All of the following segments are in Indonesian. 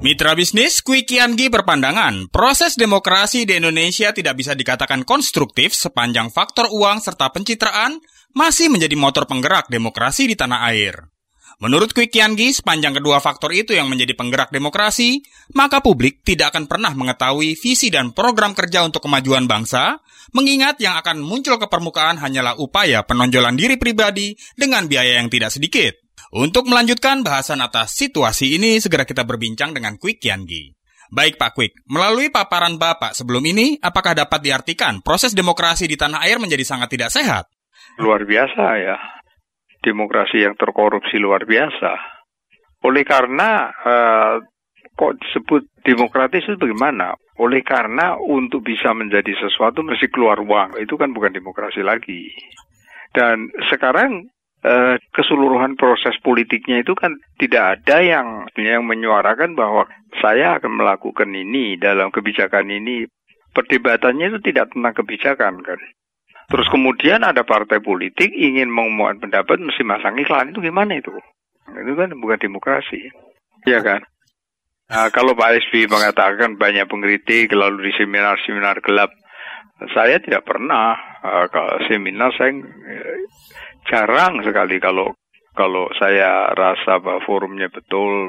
Mitra bisnis, Kwi Kiangi berpandangan, proses demokrasi di Indonesia tidak bisa dikatakan konstruktif sepanjang faktor uang serta pencitraan masih menjadi motor penggerak demokrasi di tanah air. Menurut Kwi Kiangi, sepanjang kedua faktor itu yang menjadi penggerak demokrasi, maka publik tidak akan pernah mengetahui visi dan program kerja untuk kemajuan bangsa, mengingat yang akan muncul ke permukaan hanyalah upaya penonjolan diri pribadi dengan biaya yang tidak sedikit. Untuk melanjutkan bahasan atas situasi ini, segera kita berbincang dengan Kwi Kiangi. Baik Pak Kwik, melalui paparan Bapak sebelum ini, apakah dapat diartikan proses demokrasi di tanah air menjadi sangat tidak sehat? Luar biasa ya, demokrasi yang terkorupsi luar biasa. Oleh karena, kok disebut demokratis itu bagaimana? Oleh karena untuk bisa menjadi sesuatu mesti keluar uang, itu kan bukan demokrasi lagi. Dan sekarang, keseluruhan proses politiknya itu kan tidak ada yang menyuarakan bahwa saya akan melakukan ini dalam kebijakan ini. Perdebatannya itu tidak tentang kebijakan kan. Terus kemudian ada partai politik ingin mengumumkan pendapat mesti masang iklan, itu gimana itu? Itu kan bukan demokrasi. Iya kan? Nah, kalau Pak SBY mengatakan banyak pengkritik lalu di seminar-seminar gelap, saya tidak pernah seminar, saya jarang sekali kalau saya rasa bahwa forumnya betul,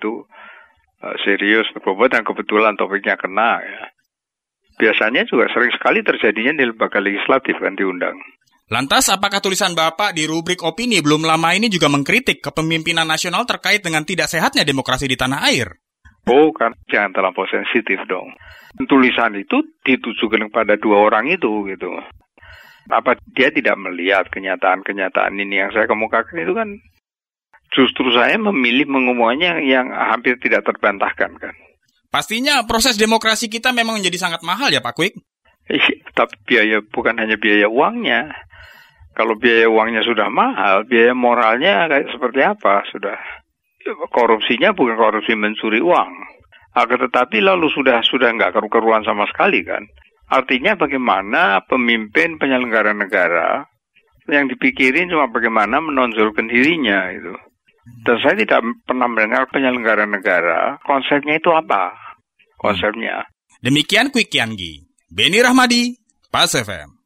serius, berbobot dan kebetulan topiknya kena ya. Biasanya juga sering sekali terjadinya di lembaga legislatif kan diundang. Lantas apakah tulisan Bapak di rubrik opini belum lama ini juga mengkritik kepemimpinan nasional terkait dengan tidak sehatnya demokrasi di tanah air? Oh kan, jangan terlampau sensitif dong. Tulisan itu ditujukan kepada dua orang itu gitu. Apa dia tidak melihat kenyataan-kenyataan ini yang saya kemukakan itu kan justru saya memilih mengumumkannya yang hampir tidak terbantahkan kan. Pastinya proses demokrasi kita memang menjadi sangat mahal ya Pak Kwik? Tapi biaya bukan hanya biaya uangnya. Kalau biaya uangnya sudah mahal, biaya moralnya kayak seperti apa? Sudah korupsinya bukan korupsi mencuri uang. Akan tetapi lalu sudah nggak keruan sama sekali kan. Artinya bagaimana pemimpin penyelenggara negara yang dipikirin cuma bagaimana menonjolkan dirinya itu. Dan saya tidak pernah mendengar penyelenggara negara konsepnya itu apa konsepnya. Demikian Kwi Kiangi, Beni Rahmadi, Pas FM.